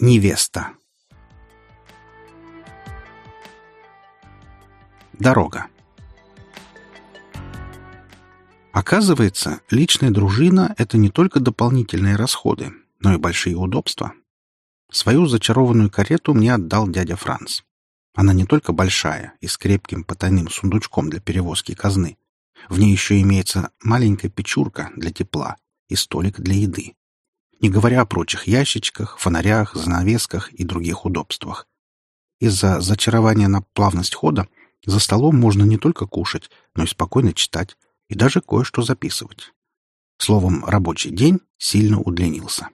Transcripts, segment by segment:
Невеста. Дорога. Оказывается, личная дружина — это не только дополнительные расходы, но и большие удобства. Свою зачарованную карету мне отдал дядя Франц. Она не только большая и с крепким потайным сундучком для перевозки казны. В ней еще имеется маленькая печурка для тепла и столик для еды. Не говоря о прочих ящичках, фонарях, занавесках и других удобствах. Из-за зачарования на плавность хода за столом можно не только кушать, но и спокойно читать и даже кое-что записывать. Словом, рабочий день сильно удлинился.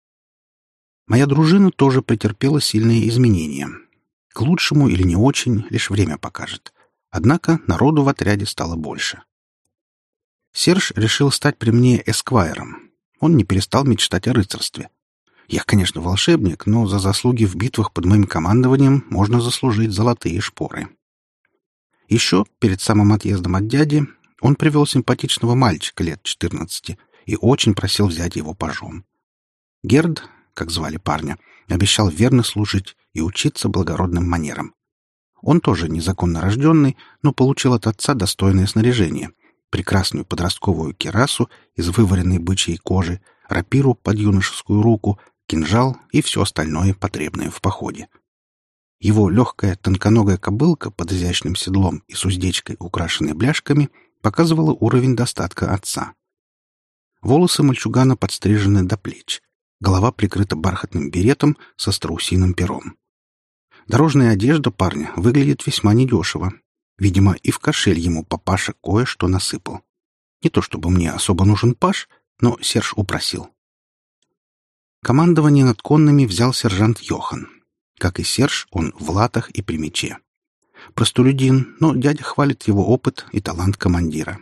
Моя дружина тоже претерпела сильные изменения. К лучшему или не очень, лишь время покажет. Однако народу в отряде стало больше. Серж решил стать при мне эсквайром. Он не перестал мечтать о рыцарстве. Я, конечно, волшебник, но за заслуги в битвах под моим командованием можно заслужить золотые шпоры. Еще перед самым отъездом от дяди он привел симпатичного мальчика лет 14 и очень просил взять его пажом. Герд, как звали парня, обещал верно служить и учиться благородным манерам. Он тоже незаконно рожденный, но получил от отца достойное снаряжение: прекрасную подростковую кирасу из вываренной бычьей кожи, рапиру под юношескую руку, кинжал и все остальное, потребное в походе. Его легкая тонконогая кобылка под изящным седлом и с уздечкой, украшенной бляшками, показывала уровень достатка отца. Волосы мальчугана подстрижены до плеч, голова прикрыта бархатным беретом со страусиным пером. Дорожная одежда парня выглядит весьма недешево. Видимо, и в кошель ему папаша кое-что насыпал. Не то чтобы мне особо нужен паж, но Серж упросил. Командование над конными взял сержант Йохан. Как и Серж, он в латах и при мече. Простолюдин, но дядя хвалит его опыт и талант командира.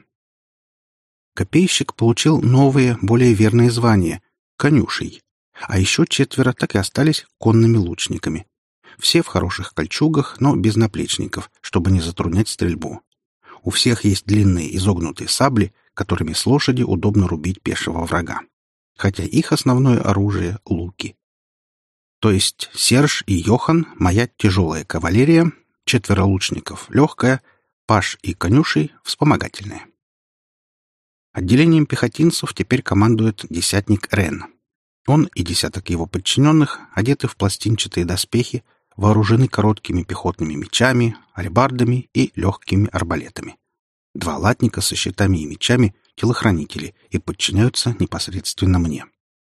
Копейщик получил новые, более верные звания — конюшей. А еще 4 так и остались конными лучниками. Все в хороших кольчугах, но без наплечников, чтобы не затруднять стрельбу. У всех есть длинные изогнутые сабли, которыми с лошади удобно рубить пешего врага. Хотя их основное оружие — луки. То есть Серж и Йохан — моя тяжелая кавалерия, 4 лучников — легкая, паж и конюшей — вспомогательная. Отделением пехотинцев теперь командует десятник Рен. Он и десяток его подчиненных одеты в пластинчатые доспехи, вооружены короткими пехотными мечами, алебардами и легкими арбалетами. 2 латника со щитами и мечами — телохранители и подчиняются непосредственно мне.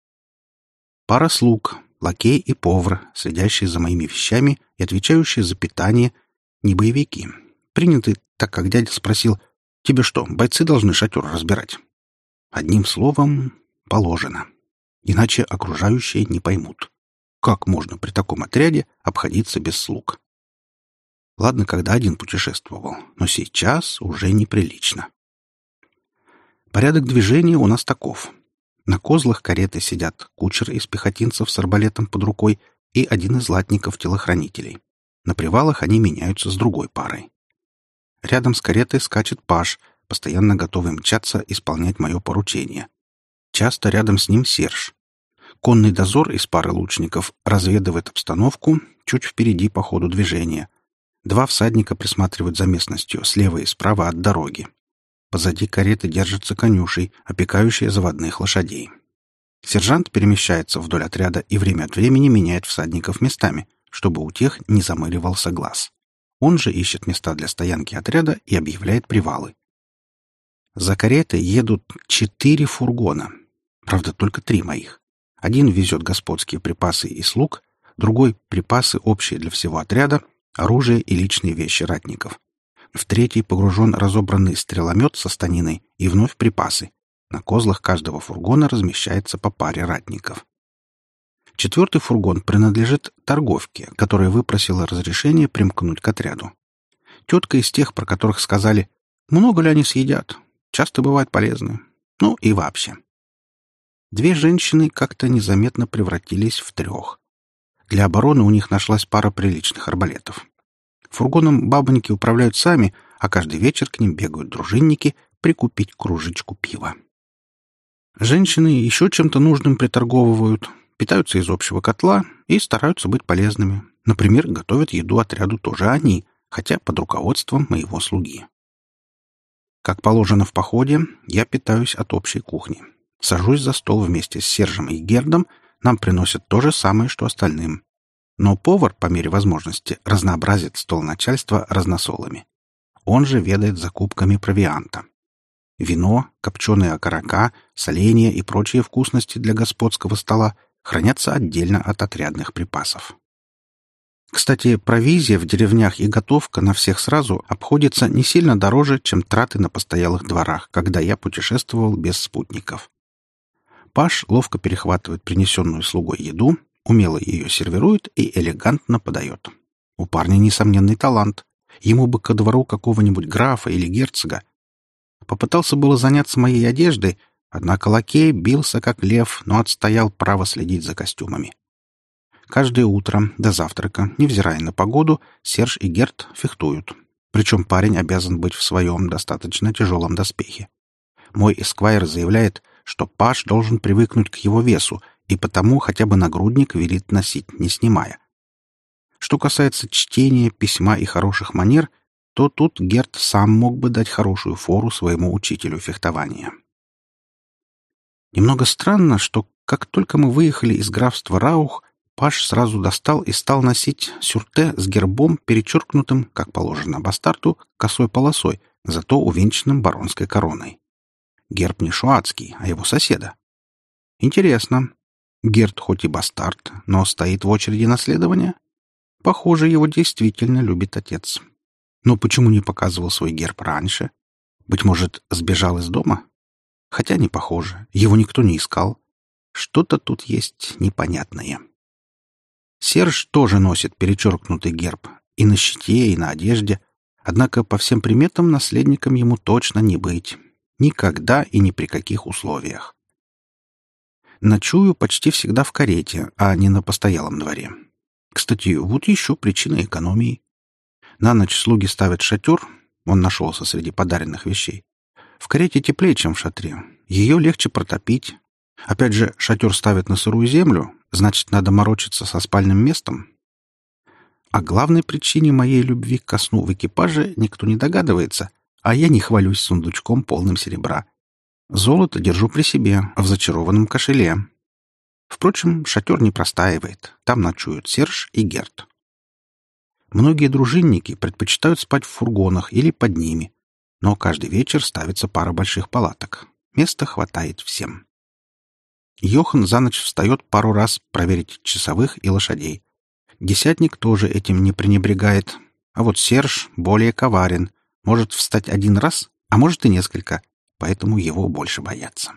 Пара слуг — лакей и повар, следящие за моими вещами и отвечающие за питание, не боевики. Приняты, так как дядя спросил: «Тебе что, бойцы должны шатер разбирать?» Одним словом, положено. Иначе окружающие не поймут. Как можно при таком отряде обходиться без слуг? Ладно, когда один путешествовал, но сейчас уже неприлично. Порядок движения у нас таков. На козлах кареты сидят кучер из пехотинцев с арбалетом под рукой и один из латников-телохранителей. На привалах они меняются с другой парой. Рядом с каретой скачет паж, постоянно готовый мчаться исполнять мое поручение. Часто рядом с ним Серж. Конный дозор из пары лучников разведывает обстановку чуть впереди по ходу движения. 2 всадника присматривают за местностью слева и справа от дороги. Позади кареты держится конюшей, опекающая заводных лошадей. Сержант перемещается вдоль отряда и время от времени меняет всадников местами, чтобы у тех не замыливался глаз. Он же ищет места для стоянки отряда и объявляет привалы. За каретой едут 4 фургона. Правда, только 3 моих. Один везет господские припасы и слуг, другой — припасы общие для всего отряда, оружие и личные вещи ратников. В третий погружен разобранный стреломет со станиной и вновь припасы. На козлах каждого фургона размещается по паре ратников. 4-й фургон принадлежит торговке, которая выпросила разрешение примкнуть к отряду. Тетка из тех, про которых сказали: много ли они съедят, часто бывает полезны. Ну и вообще. 2 женщины как-то незаметно превратились в 3. Для обороны у них нашлась пара приличных арбалетов. Фургоном бабоньки управляют сами, а каждый вечер к ним бегают дружинники прикупить кружечку пива. Женщины еще чем-то нужным приторговывают. питаются из общего котла и стараются быть полезными. Например, готовят еду отряду тоже они, хотя под руководством моего слуги. Как положено в походе, я питаюсь от общей кухни. Сажусь за стол вместе с Сержем и Гердом, нам приносят то же самое, что остальным. Но повар, по мере возможности, разнообразит стол начальства разносолами. Он же ведает закупками провианта. Вино, копченые окорока, соленья и прочие вкусности для господского стола хранятся отдельно от отрядных припасов. Кстати, провизия в деревнях и готовка на всех сразу обходится не сильно дороже, чем траты на постоялых дворах, когда я путешествовал без спутников. Паш ловко перехватывает принесенную слугой еду, умело ее сервирует и элегантно подает. У парня несомненный талант. Ему бы ко двору какого-нибудь графа или герцога. Попытался было заняться моей одеждой, однако лакей бился как лев, но отстоял право следить за костюмами. Каждое утро до завтрака, невзирая на погоду, Серж и Герд фехтуют. Причем парень обязан быть в своем достаточно тяжелом доспехе. Мой эсквайр заявляет, что Паш должен привыкнуть к его весу, и потому хотя бы нагрудник велит носить, не снимая. Что касается чтения, письма и хороших манер, то тут Герд сам мог бы дать хорошую фору своему учителю фехтования. Немного странно, что как только мы выехали из графства Раух, Паш сразу достал и стал носить сюрте с гербом, перечеркнутым, как положено бастарду, косой полосой, зато увенчанным баронской короной. Герб не шуатский, а его соседа. Интересно. Герд хоть и бастард, но стоит в очереди наследования? Похоже, его действительно любит отец. Но почему не показывал свой герб раньше? Быть может, сбежал из дома? Хотя не похоже, его никто не искал. Что-то тут есть непонятное. Серж тоже носит перечеркнутый герб и на щите, и на одежде, однако по всем приметам наследником ему точно не быть. Никогда и ни при каких условиях. Ночую почти всегда в карете, а не на постоялом дворе. Кстати, вот еще причина экономии. На ночь слуги ставят шатер, он нашелся среди подаренных вещей. В карете теплее, чем в шатре. Ее легче протопить. Опять же, шатер ставят на сырую землю, значит, надо морочиться со спальным местом. О главной причине моей любви ко сну в экипаже никто не догадывается, а я не хвалюсь сундучком, полным серебра. Золото держу при себе, в зачарованном кошеле. Впрочем, шатер не простаивает. Там ночуют Серж и Герд. Многие дружинники предпочитают спать в фургонах или под ними, но каждый вечер ставится пара больших палаток. Места хватает всем. Йохан за ночь встает пару раз проверить часовых и лошадей. Десятник тоже этим не пренебрегает. А вот Серж более коварен. Может встать один раз, а может и несколько, поэтому его больше боятся.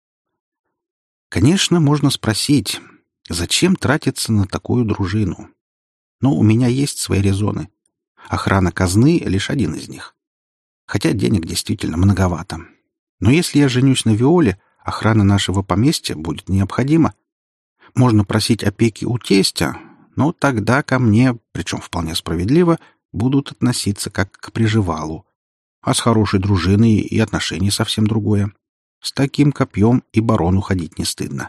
Конечно, можно спросить, зачем тратиться на такую дружину? Но у меня есть свои резоны. Охрана казны — лишь один из них. Хотя денег действительно многовато. Но если я женюсь на Виоле, охрана нашего поместья будет необходима. Можно просить опеки у тестя, но тогда ко мне, причем вполне справедливо, будут относиться как к приживалу. А с хорошей дружиной и отношения совсем другое. С таким копьем и барону ходить не стыдно.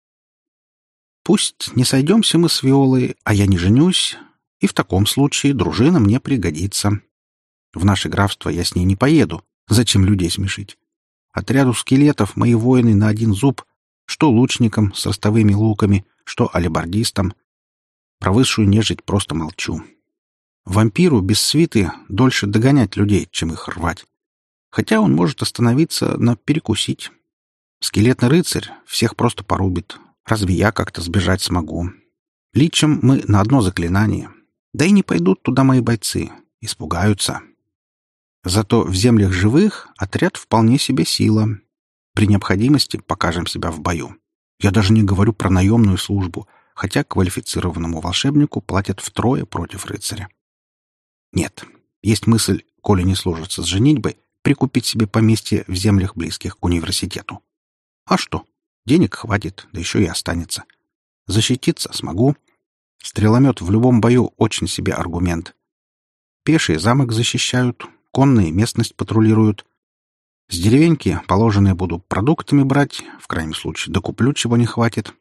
Пусть не сойдемся мы с Виолой, а я не женюсь, и в таком случае дружина мне пригодится. В наше графство я с ней не поеду. Зачем людей смешить? Отряду скелетов мои воины на один зуб, что лучникам с ростовыми луками, что алебардистам. Про высшую нежить просто молчу. Вампиру без свиты дольше догонять людей, чем их рвать. Хотя он может остановиться на перекусить. Скелетный рыцарь всех просто порубит. Разве я как-то сбежать смогу? Личем мы на одно заклинание. Да и не пойдут туда мои бойцы. Испугаются. Зато в землях живых отряд вполне себе сила. При необходимости покажем себя в бою. Я даже не говорю про наемную службу, хотя квалифицированному волшебнику платят втрое против рыцаря. Нет, есть мысль, коли не сложится с женитьбой, прикупить себе поместье в землях, близких к университету. А что? Денег хватит, да еще и останется. Защититься смогу. Стреломет в любом бою очень себе аргумент. Пешие замок защищают, конные местность патрулируют. С деревеньки положенные буду продуктами брать, в крайнем случае докуплю, чего не хватит.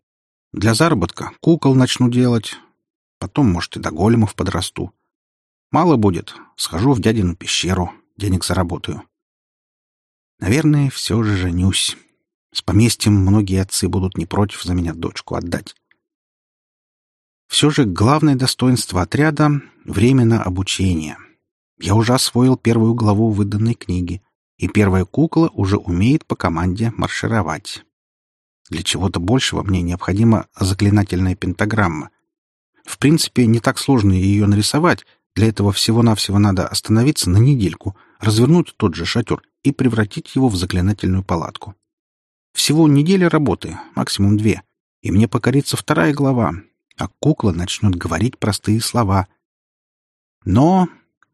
Для заработка кукол начну делать. Потом, может, и до големов подрасту. Мало будет. Схожу в дядину пещеру, денег заработаю. Наверное, все же женюсь. С поместьем многие отцы будут не против за меня дочку отдать. Все же главное достоинство отряда — время на обучение. Я уже освоил первую главу выданной книги, и первая кукла уже умеет по команде маршировать. Для чего-то большего мне необходима заклинательная пентаграмма. В принципе, не так сложно ее нарисовать. Для этого всего-навсего надо остановиться на недельку, развернуть тот же шатер и превратить его в заклинательную палатку. Всего неделя работы, максимум 2, и мне покорится вторая глава, а кукла начнет говорить простые слова. Но.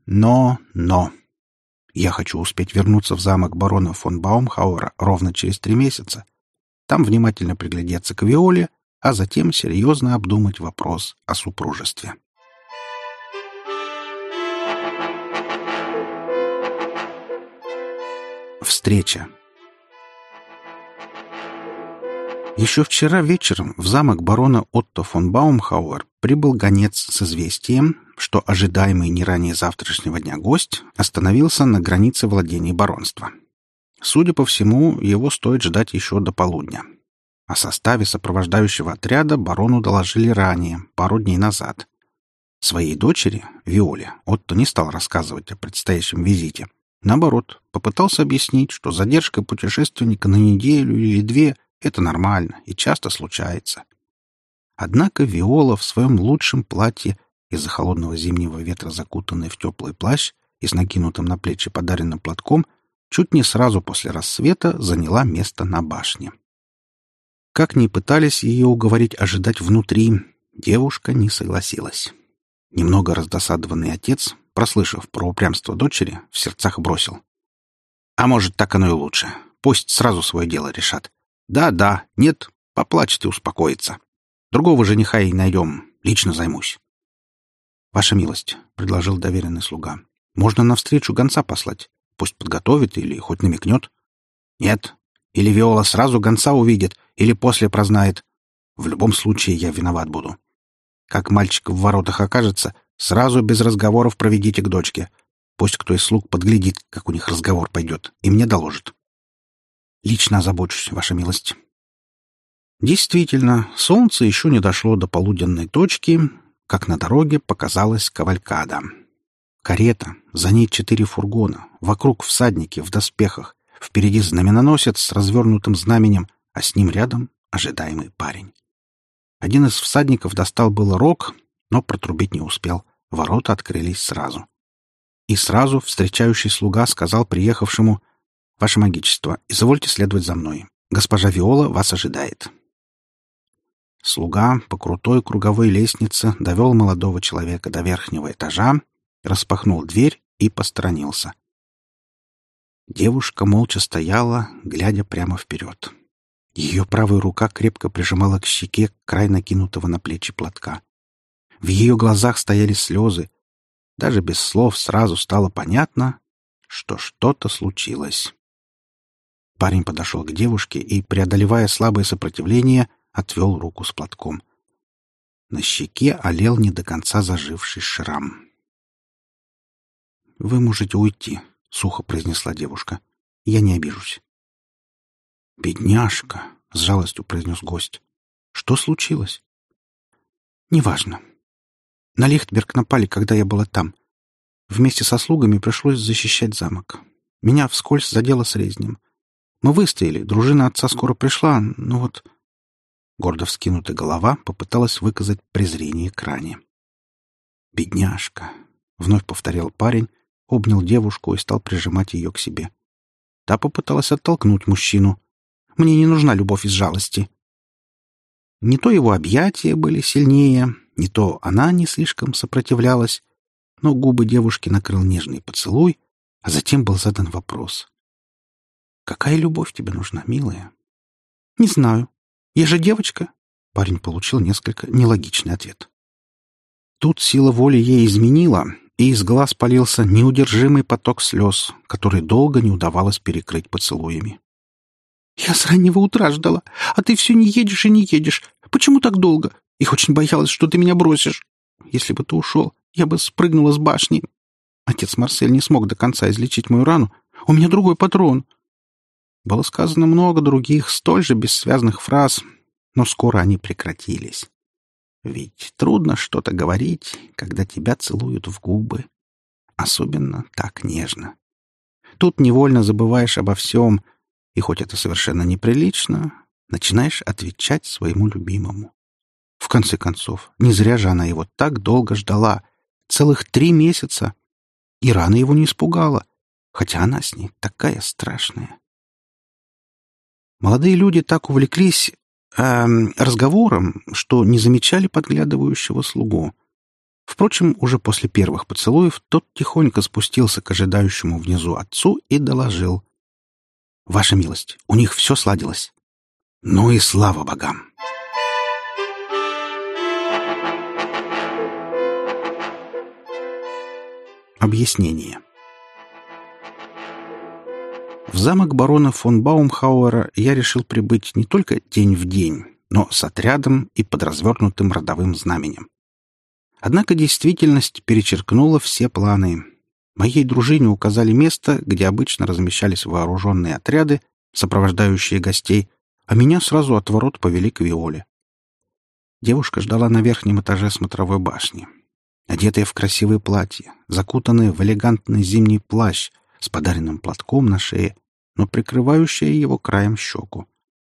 Я хочу успеть вернуться в замок барона фон Баумхауэра ровно через 3 месяца. Там внимательно приглядеться к Виоле, а затем серьезно обдумать вопрос о супружестве. Встреча. Еще вчера вечером в замок барона Отто фон Баумхауэр прибыл гонец с известием, что ожидаемый не ранее завтрашнего дня гость остановился на границе владений баронства. Судя по всему, его стоит ждать еще до полудня. О составе сопровождающего отряда барону доложили ранее, пару дней назад. Своей дочери, Виоле, Отто не стал рассказывать о предстоящем визите. Наоборот, попытался объяснить, что задержка путешественника на неделю или 2 — это нормально и часто случается. Однако Виола в своем лучшем платье, из-за холодного зимнего ветра закутанной в теплый плащ и с накинутым на плечи подаренным платком, чуть не сразу после рассвета заняла место на башне. Как ни пытались ее уговорить ожидать внутри, девушка не согласилась. Немного раздосадованный отец, прослышав про упрямство дочери, в сердцах бросил: «А может, так оно и лучше. Пусть сразу свое дело решат. Да, нет, поплачет и успокоится. Другого жениха и найдем, лично займусь». «Ваша милость», — предложил доверенный слуга, — «можно навстречу гонца послать. Пусть подготовит или хоть намекнет». «Нет, или Виола сразу гонца увидит, или после прознает. В любом случае я виноват буду. Как мальчик в воротах окажется, сразу без разговоров проведите к дочке. Пусть кто из слуг подглядит, как у них разговор пойдет, и мне доложит». «Лично озабочусь, ваша милость». Действительно, солнце еще не дошло до полуденной точки, как на дороге показалась кавалькада. Карета, за ней 4 фургона, вокруг всадники в доспехах, впереди знаменоносец с развернутым знаменем, а с ним рядом ожидаемый парень. Один из всадников достал было рог, но протрубить не успел, ворота открылись сразу. И сразу встречающий слуга сказал приехавшему: «Ваше магичество, извольте следовать за мной. Госпожа Виола вас ожидает». Слуга по крутой круговой лестнице довел молодого человека до верхнего этажа, распахнул дверь и посторонился. Девушка молча стояла, глядя прямо вперед. Ее правая рука крепко прижимала к щеке край накинутого на плечи платка. В ее глазах стояли слезы. Даже без слов сразу стало понятно, что что-то случилось. Парень подошел к девушке и, преодолевая слабое сопротивление, отвел руку с платком. На щеке олел не до конца заживший шрам. «Вы можете уйти», — сухо произнесла девушка. «Я не обижусь». «Бедняжка», — с жалостью произнес гость. «Что случилось?» «Неважно. На Лихтберг напали, когда я была там. Вместе со слугами пришлось защищать замок. Меня вскользь задело с резнем. Мы выстояли, дружина отца скоро пришла, но вот...» Гордо вскинутая голова попыталась выказать презрение к ране. «Бедняжка», — вновь повторил парень, обнял девушку и стал прижимать ее к себе. Та попыталась оттолкнуть мужчину. «Мне не нужна любовь из жалости». Не то его объятия были сильнее, не то она не слишком сопротивлялась, но губы девушки накрыл нежный поцелуй, а затем был задан вопрос. «Какая любовь тебе нужна, милая?» «Не знаю. Я же девочка». Парень получил несколько нелогичный ответ. Тут сила воли ей изменила, и из глаз полился неудержимый поток слез, который долго не удавалось перекрыть поцелуями. «Я с раннего утра ждала, а ты все не едешь и не едешь. Почему так долго? Я очень боялась, что ты меня бросишь. Если бы ты ушел, я бы спрыгнула с башни. Отец Марсель не смог до конца излечить мою рану. У меня другой патрон». Было сказано много других, столь же бессвязных фраз, но скоро они прекратились. Ведь трудно что-то говорить, когда тебя целуют в губы. Особенно так нежно. Тут невольно забываешь обо всем, и хоть это совершенно неприлично, начинаешь отвечать своему любимому. В конце концов, не зря же она его так долго ждала. Целых 3 месяца. И рано его не испугала, хотя она с ней такая страшная. Молодые люди так увлеклись разговором, что не замечали подглядывающего слугу. Впрочем, уже после первых поцелуев тот тихонько спустился к ожидающему внизу отцу и доложил: «Ваша милость, у них все сладилось». «Ну и слава богам!» Объяснение. В замок барона фон Баумхауэра я решил прибыть не только день в день, но с отрядом и под развернутым родовым знаменем. Однако действительность перечеркнула все планы. Моей дружине указали место, где обычно размещались вооруженные отряды, сопровождающие гостей, а меня сразу от ворот повели к Виоле. Девушка ждала на верхнем этаже смотровой башни. Одетая в красивое платье, закутанная в элегантный зимний плащ с подаренным платком на шее, но прикрывающая его краем щеку.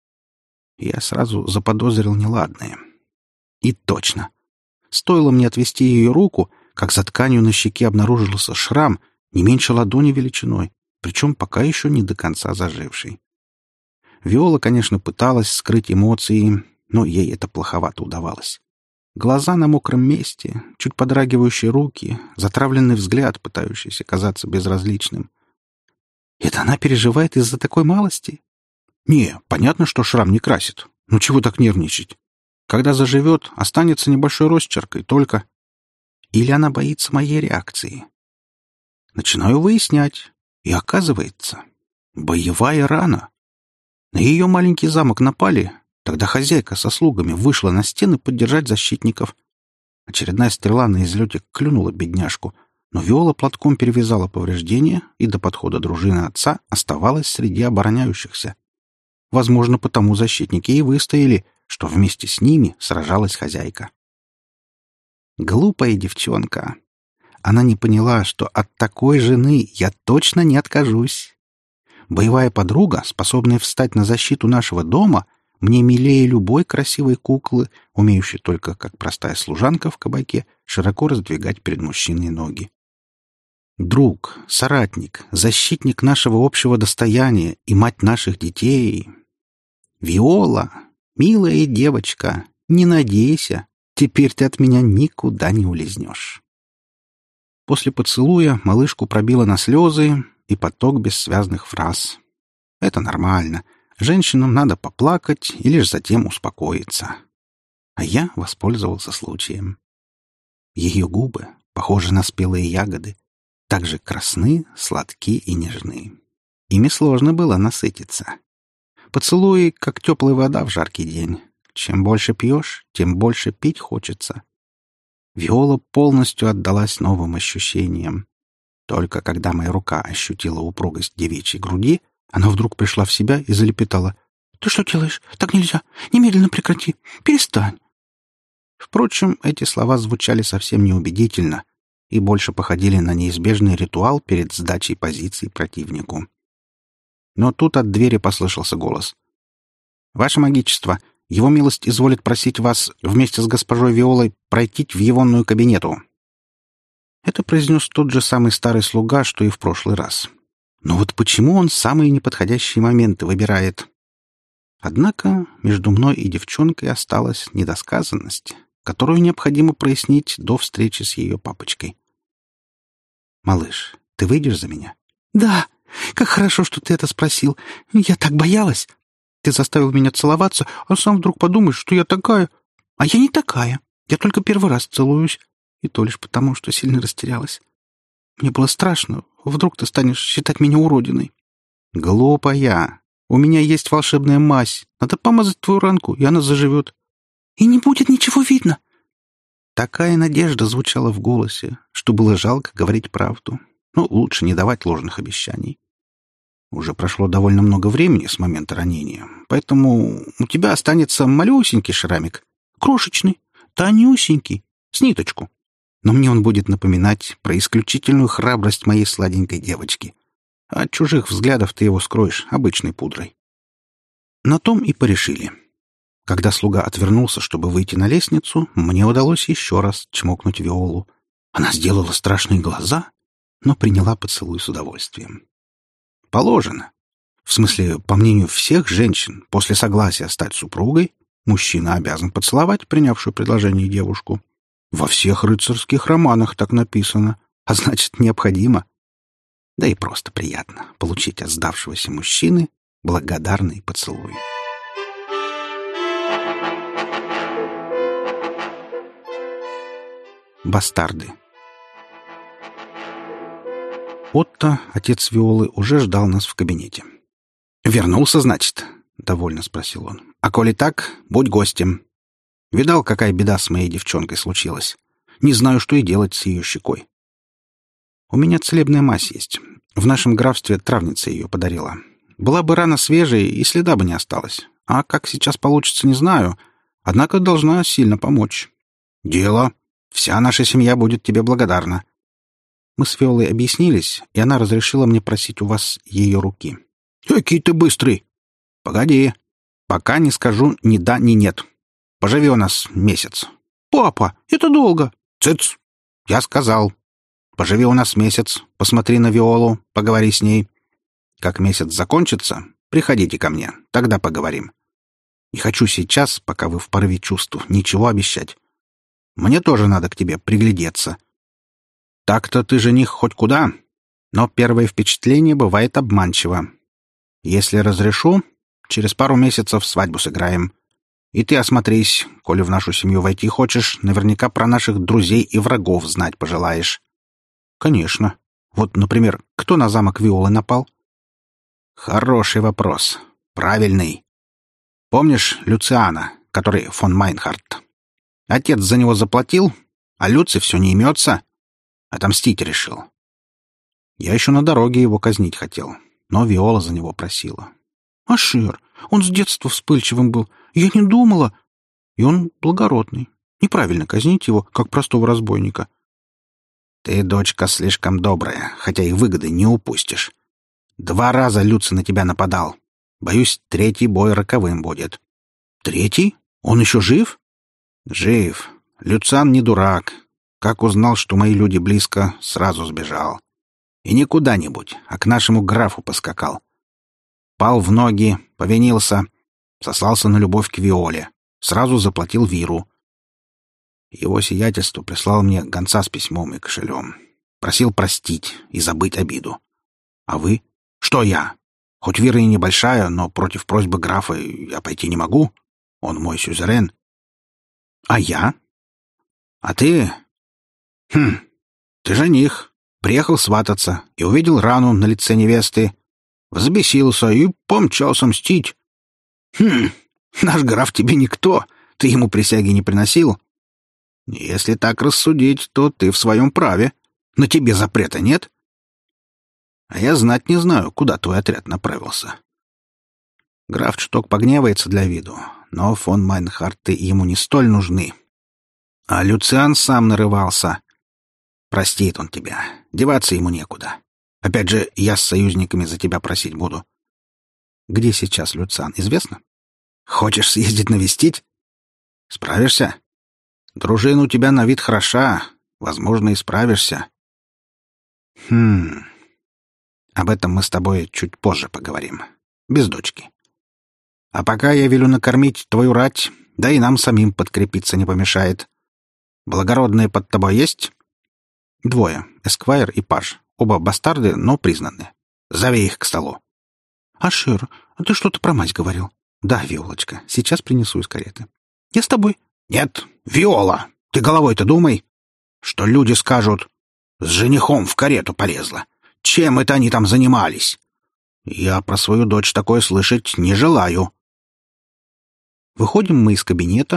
Я сразу заподозрил неладное. И точно. Стоило мне отвести ее руку, как за тканью на щеке обнаружился шрам не меньше ладони величиной, причем пока еще не до конца заживший. Виола, конечно, пыталась скрыть эмоции, но ей это плоховато удавалось. Глаза на мокром месте, чуть подрагивающие руки, затравленный взгляд, пытающийся казаться безразличным. Это она переживает из-за такой малости? Не, понятно, что шрам не красит. Ну чего так нервничать? Когда заживет, останется небольшой росчерк, и только... Или она боится моей реакции? Начинаю выяснять. И оказывается, боевая рана. На ее маленький замок напали. Тогда хозяйка со слугами вышла на стены поддержать защитников. Очередная стрела на излете клюнула бедняжку, но Виола платком перевязала повреждения и до подхода дружины отца оставалась среди обороняющихся. Возможно, потому защитники и выстояли, что вместе с ними сражалась хозяйка. Глупая девчонка. Она не поняла, что от такой жены я точно не откажусь. Боевая подруга, способная встать на защиту нашего дома, мне милее любой красивой куклы, умеющей только, как простая служанка в кабаке, широко раздвигать перед мужчиной ноги. Друг, соратник, защитник нашего общего достояния и мать наших детей. Виола, милая девочка, не надейся, теперь ты от меня никуда не улизнешь. После поцелуя малышку пробило на слезы и поток бессвязных фраз. Это нормально. Женщинам надо поплакать и лишь затем успокоиться. А я воспользовался случаем. Ее губы, похожи на спелые ягоды, также красны, сладки и нежны. Ими сложно было насытиться. Поцелуи, как теплая вода в жаркий день. Чем больше пьешь, тем больше пить хочется. Виола полностью отдалась новым ощущениям. Только когда моя рука ощутила упругость девичьей груди, она вдруг пришла в себя и залепетала: «Ты что делаешь? Так нельзя! Немедленно прекрати! Перестань!» Впрочем, эти слова звучали совсем неубедительно и больше походили на неизбежный ритуал перед сдачей позиций противнику. Но тут от двери послышался голос. «Ваше магичество, его милость изволит просить вас вместе с госпожой Виолой пройти в егонную кабинету». Это произнес тот же самый старый слуга, что и в прошлый раз. Но вот почему он самые неподходящие моменты выбирает? Однако между мной и девчонкой осталась недосказанность, которую необходимо прояснить до встречи с ее папочкой. «Малыш, ты выйдешь за меня?» «Да! Как хорошо, что ты это спросил. Я так боялась. Ты заставил меня целоваться, а сам вдруг подумаешь, что я такая. А я не такая. Я только первый раз целуюсь. И то лишь потому, что сильно растерялась. Мне было страшно. Вдруг ты станешь считать меня уродиной». «Глупая. У меня есть волшебная мазь. Надо помазать твою ранку, и она заживет. И не будет ничего видно. Такая надежда звучала в голосе, что было жалко говорить правду. Но лучше не давать ложных обещаний. Уже прошло довольно много времени с момента ранения, поэтому у тебя останется малюсенький шрамик. Крошечный, тонюсенький, с ниточку. Но мне он будет напоминать про исключительную храбрость моей сладенькой девочки. А от чужих взглядов ты его скроешь обычной пудрой. На том и порешили. Когда слуга отвернулся, чтобы выйти на лестницу, мне удалось еще раз чмокнуть Виолу. Она сделала страшные глаза, но приняла поцелуй с удовольствием. Положено. В смысле, по мнению всех женщин, после согласия стать супругой, мужчина обязан поцеловать принявшую предложение девушку. Во всех рыцарских романах так написано, а значит, необходимо. Да и просто приятно получить от сдавшегося мужчины благодарный поцелуй. Бастарды. Отто, отец Виолы, уже ждал нас в кабинете. «Вернулся, значит?» — довольно спросил он. «А коли так, будь гостем. Видал, какая беда с моей девчонкой случилась? Не знаю, что и делать с ее щекой. У меня целебная мазь есть. В нашем графстве травница ее подарила. Была бы рана свежая, и следа бы не осталось. А как сейчас получится, не знаю. Однако должна сильно помочь. Дело. Вся наша семья будет тебе благодарна». Мы с Виолой объяснились, и она разрешила мне просить у вас ее руки. «Какий ты быстрый!» «Погоди. Пока не скажу ни да, ни нет. Поживи у нас месяц». «Папа, это долго!» «Цыц! Я сказал. Поживи у нас месяц, посмотри на Виолу, поговори с ней. Как месяц закончится, приходите ко мне, тогда поговорим. Не хочу сейчас, пока вы в порыве чувств, ничего обещать. Мне тоже надо к тебе приглядеться. Так-то ты жених хоть куда, но первое впечатление бывает обманчиво. Если разрешу, через пару месяцев свадьбу сыграем. И ты осмотрись, коли в нашу семью войти хочешь, наверняка про наших друзей и врагов знать пожелаешь». «Конечно. Вот, например, кто на замок Виолы напал?» «Хороший вопрос. Правильный. Помнишь Люциана, который фон Майнхарт? Отец за него заплатил, а Люци все не имется. Отомстить решил. Я еще на дороге его казнить хотел, но Виола за него просила». «Ашер, он с детства вспыльчивым был. Я не думала. И он благородный. Неправильно казнить его, как простого разбойника». «Ты, дочка, слишком добрая, хотя и выгоды не упустишь. 2 раза Люци на тебя нападал. Боюсь, 3-й бой роковым будет». «3-й? Он еще жив?» «Жив. Люциан не дурак. Как узнал, что мои люди близко, сразу сбежал. И не куда-нибудь, а к нашему графу поскакал. Пал в ноги, повинился, сослался на любовь к Виоле, сразу заплатил Виру. Его сиятельство прислал мне гонца с письмом и кошелем. Просил простить и забыть обиду. А вы? Что я? Хоть Вира и небольшая, но против просьбы графа я пойти не могу. Он мой сюзерен. А я? А ты? Ты жених. Приехал свататься и увидел рану на лице невесты. Взбесился и помчался мстить. Наш граф тебе никто. Ты ему присяги не приносил. Если так рассудить, то ты в своем праве. На тебе запрета нет. А я знать не знаю, куда твой отряд направился. Граф чуток погневается для виду, но фон Майнхарты ему не столь нужны. А Люциан сам нарывался. Простит он тебя. Деваться ему некуда. Опять же, я с союзниками за тебя просить буду. Где сейчас Люциан, известно? Хочешь съездить навестить? Справишься? Дружина у тебя на вид хороша. Возможно, и справишься. Об этом мы с тобой чуть позже поговорим. Без дочки. А пока я велю накормить твою рать, да и нам самим подкрепиться не помешает. Благородные под тобой есть? 2, эсквайр и паж. Оба бастарды, но признаны. Зови их к столу. «Ашер, а ты что-то про мать говорил?» «Да, Виолочка, сейчас принесу из кареты». «Я с тобой». «Нет, Виола, ты головой-то думай. Что люди скажут? С женихом в карету полезла. Чем это они там занимались? Я про свою дочь такое слышать не желаю». Выходим мы из кабинета,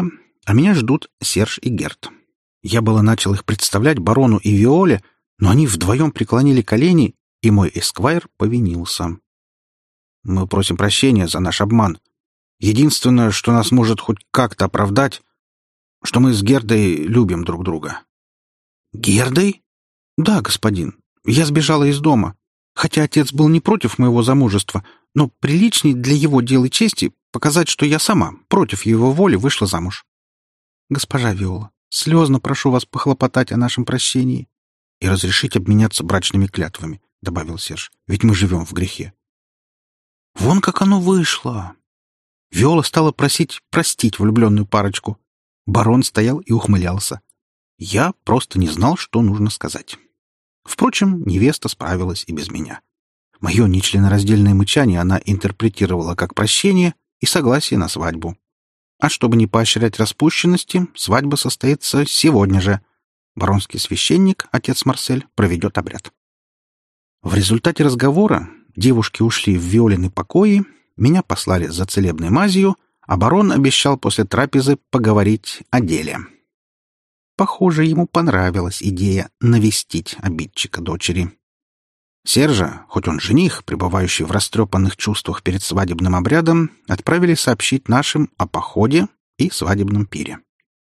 А меня ждут Серж и Герт. Я было начал их представлять барону и Виоле, но они вдвоем преклонили колени, и мой эсквайр повинился. Мы просим прощения за наш обман. Единственное, что нас может хоть как-то оправдать, что мы с Гердой любим друг друга. Гердой? Да, господин. Я сбежала из дома. Хотя отец был не против моего замужества, но приличней для его дел и чести показать, что я сама, против его воли, вышла замуж. Госпожа Виола, слезно прошу вас похлопотать о нашем прощении и разрешить обменяться брачными клятвами, — добавил Серж, — ведь мы живем в грехе. Вон как оно вышло. Виола стала просить простить влюбленную парочку. Барон стоял и ухмылялся. Я просто не знал, что нужно сказать. Впрочем, невеста справилась и без меня. Мое нечленораздельное мычание она интерпретировала как прощение и согласие на свадьбу. А чтобы не поощрять распущенности, свадьба состоится сегодня же. Баронский священник, отец Марсель, проведет обряд. В результате разговора девушки ушли в Виолины покои, меня послали за целебной мазью, а барон обещал после трапезы поговорить о деле. Похоже, ему понравилась идея навестить обидчика дочери. Сержа, хоть он жених, пребывающий в растрепанных чувствах перед свадебным обрядом, отправили сообщить нашим о походе и свадебном пире.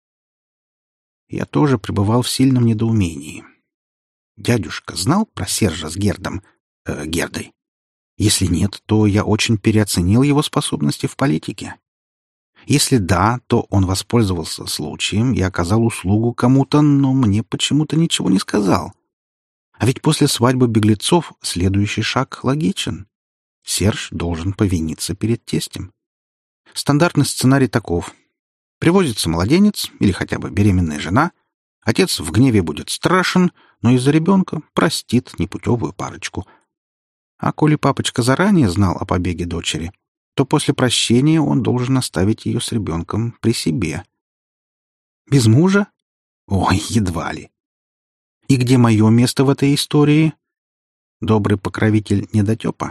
Я тоже пребывал в сильном недоумении. Дядюшка знал про Сержа с Гердой? Если нет, то я очень переоценил его способности в политике. Если да, то он воспользовался случаем и оказал услугу кому-то, но мне почему-то ничего не сказал. А ведь после свадьбы беглецов следующий шаг логичен. Серж должен повиниться перед тестем. Стандартный сценарий таков. Привозится младенец или хотя бы беременная жена. Отец в гневе будет страшен, но из-за ребенка простит непутевую парочку. А коли папочка заранее знал о побеге дочери, то после прощения он должен оставить ее с ребенком при себе. Без мужа? Ой, едва ли. И где мое место в этой истории? Добрый покровитель недотепа?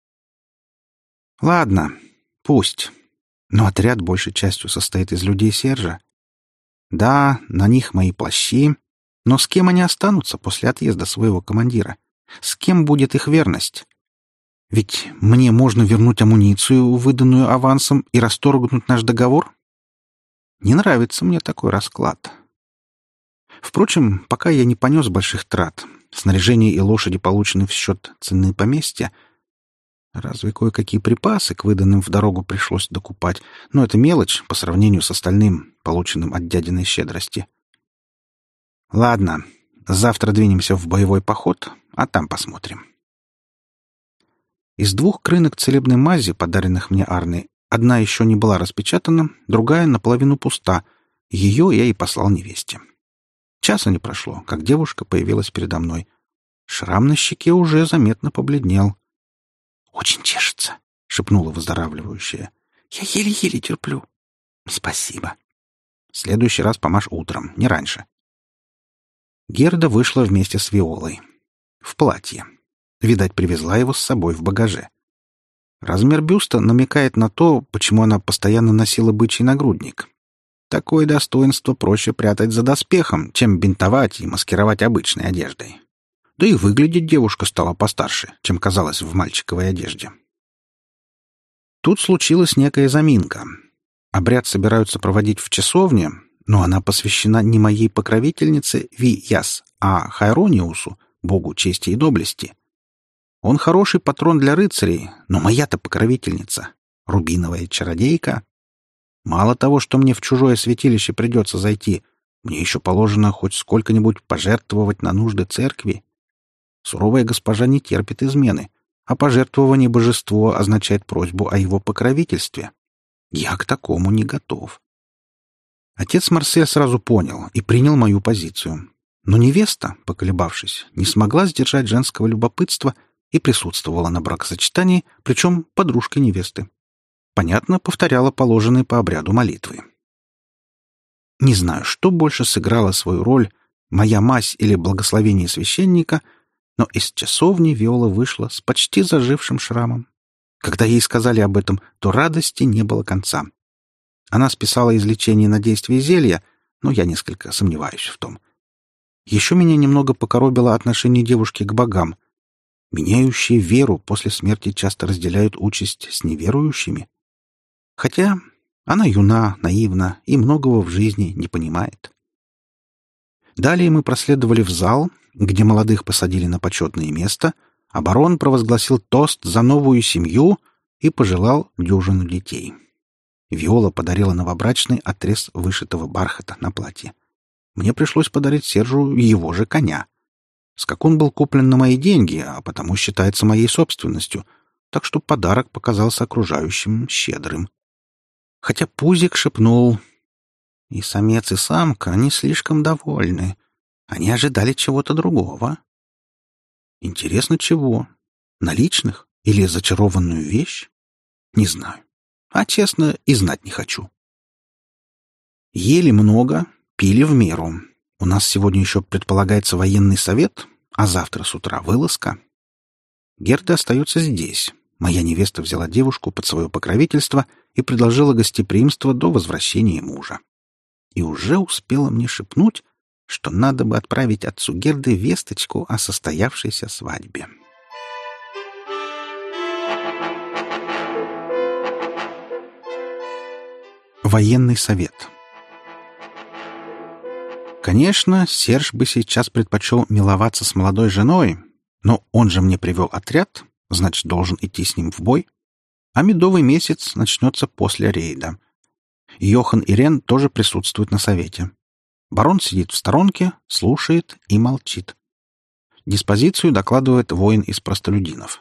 Ладно, пусть. Но отряд большей частью состоит из людей Сержа. Да, на них мои плащи, но с кем они останутся после отъезда своего командира? С кем будет их верность? Ведь мне можно вернуть амуницию, выданную авансом, и расторгнуть наш договор? Не нравится мне такой расклад. Впрочем, пока я не понес больших трат, снаряжение и лошади получены в счет цены поместья. Разве кое-какие припасы к выданным в дорогу пришлось докупать, но это мелочь по сравнению с остальным, полученным от дядиной щедрости. Ладно, завтра двинемся в боевой поход, а там посмотрим. Из 2 крынок целебной мази, подаренных мне Арной, одна еще не была распечатана, другая наполовину пуста. Ее я и послал невесте. Часа не прошло, как девушка появилась передо мной. Шрам на щеке уже заметно побледнел. «Очень чешется», — шепнула выздоравливающая. «Я еле-еле терплю». «Спасибо. В следующий раз помажь утром, не раньше». Герда вышла вместе с Виолой. В платье. Видать, привезла его с собой в багаже. Размер бюста намекает на то, почему она постоянно носила бычий нагрудник. Такое достоинство проще прятать за доспехом, чем бинтовать и маскировать обычной одеждой. Да и выглядеть девушка стала постарше, чем казалось в мальчиковой одежде. Тут случилась некая заминка. Обряд собираются проводить в часовне, но она посвящена не моей покровительнице Ви-Яс, а Хайрониусу, богу чести и доблести. Он хороший патрон для рыцарей, но моя-то покровительница — рубиновая чародейка. Мало того, что мне в чужое святилище придется зайти, мне еще положено хоть сколько-нибудь пожертвовать на нужды церкви. Суровая госпожа не терпит измены, а пожертвование божеству означает просьбу о его покровительстве. Я к такому не готов. Отец Марсель сразу понял и принял мою позицию. Но невеста, поколебавшись, не смогла сдержать женского любопытства и присутствовала на бракосочетании, причем подружкой невесты. Понятно, повторяла положенные по обряду молитвы. Не знаю, что больше сыграло свою роль, моя мазь или благословение священника, но из часовни Виола вышла с почти зажившим шрамом. Когда ей сказали об этом, то радости не было конца. Она списала излечение на действие зелья, но я несколько сомневаюсь в том. Еще меня немного покоробило отношение девушки к богам. Меняющие веру после смерти часто разделяют участь с неверующими. Хотя она юна, наивна и многого в жизни не понимает. Далее мы проследовали в зал, где молодых посадили на почетное место, а барон провозгласил тост за новую семью и пожелал дюжину детей. Виола подарила новобрачный отрез вышитого бархата на платье. Мне пришлось подарить Сержу его же коня. Скакун был куплен на мои деньги, а потому считается моей собственностью, так что подарок показался окружающим щедрым. Хотя Пузик шепнул: «И самец, и самка, они слишком довольны. Они ожидали чего-то другого». Интересно, чего? Наличных или зачарованную вещь? Не знаю. А честно, и знать не хочу. Ели много, пили в меру. У нас сегодня еще предполагается военный совет, а завтра с утра вылазка. Герда остается здесь. Моя невеста взяла девушку под свое покровительство и предложила гостеприимство до возвращения мужа. И уже успела мне шепнуть, что надо бы отправить отцу Герды весточку о состоявшейся свадьбе. Военный совет. Конечно, Серж бы сейчас предпочел миловаться с молодой женой, но он же мне привел отряд, значит, должен идти с ним в бой, а медовый месяц начнется после рейда. Йохан и Рен тоже присутствуют на совете. Барон сидит в сторонке, слушает и молчит. Диспозицию докладывает воин из простолюдинов.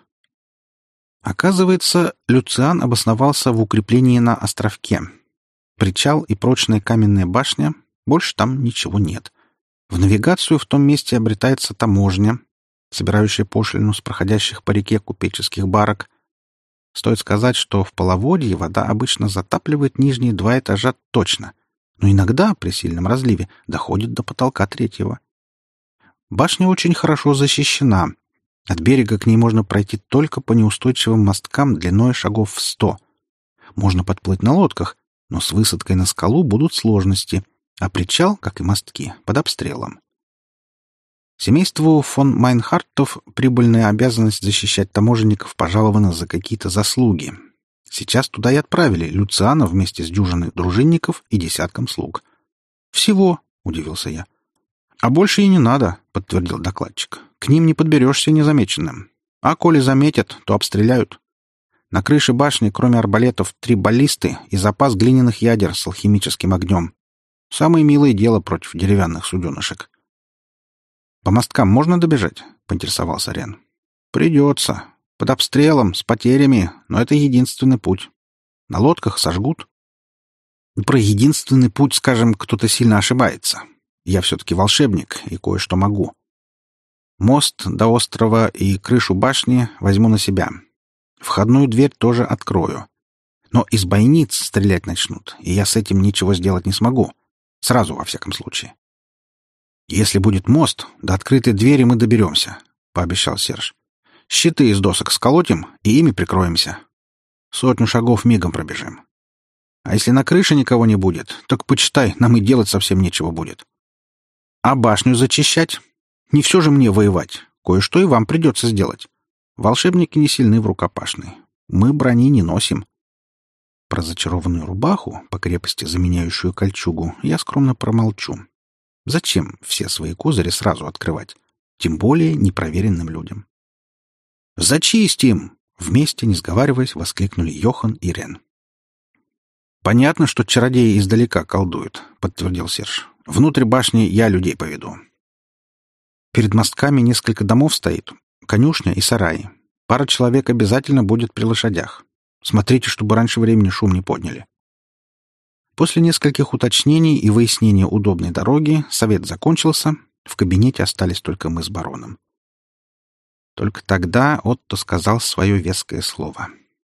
Оказывается, Люциан обосновался в укреплении на островке. Причал и прочная каменная башня, больше там ничего нет. В навигацию в том месте обретается таможня, собирающая пошлину с проходящих по реке купеческих барок. Стоит сказать, что в половодье вода обычно затапливает нижние 2 этажа точно, но иногда при сильном разливе доходит до потолка 3-го. Башня очень хорошо защищена. От берега к ней можно пройти только по неустойчивым мосткам длиной шагов в 100. Можно подплыть на лодках, но с высадкой на скалу будут сложности, а причал, как и мостки, под обстрелом. Семейству фон Майнхартов прибыльная обязанность защищать таможенников пожалована за какие-то заслуги. Сейчас туда и отправили Люциана вместе с дюжиной дружинников и десятком слуг. «Всего?» — удивился я. «А больше и не надо», — подтвердил докладчик. «К ним не подберешься незамеченным. А коли заметят, то обстреляют. На крыше башни, кроме арбалетов, 3 баллисты и запас глиняных ядер с алхимическим огнем. Самое милое дело против деревянных суденышек». «По мосткам можно добежать?» — поинтересовался Рен. «Придется. Под обстрелом, с потерями, но это единственный путь. На лодках сожгут». «Про единственный путь, скажем, кто-то сильно ошибается. Я все-таки волшебник и кое-что могу. Мост до острова и крышу башни возьму на себя. Входную дверь тоже открою. Но из бойниц стрелять начнут, и я с этим ничего сделать не смогу. Сразу, во всяком случае. «Если будет мост, до открытой двери мы доберемся», — пообещал Серж. «Щиты из досок сколотим и ими прикроемся. 100 шагов мигом пробежим. А если на крыше никого не будет, так почитай, нам и делать совсем нечего будет. А башню зачищать? Не все же мне воевать. Кое-что и вам придется сделать. Волшебники не сильны в рукопашной. Мы брони не носим». Про зачарованную рубаху, по крепости заменяющую кольчугу, я скромно промолчу. Зачем все свои козыри сразу открывать? Тем более непроверенным людям. «Зачистим!» — вместе, не сговариваясь, воскликнули Йохан и Рен. «Понятно, что чародеи издалека колдуют», — подтвердил Серж. «Внутрь башни я людей поведу». Перед мостками несколько домов стоит, конюшня и сараи. Пара человек обязательно будет при лошадях. Смотрите, чтобы раньше времени шум не подняли. После нескольких уточнений и выяснения удобной дороги совет закончился, в кабинете остались только мы с бароном. Только тогда Отто сказал свое веское слово.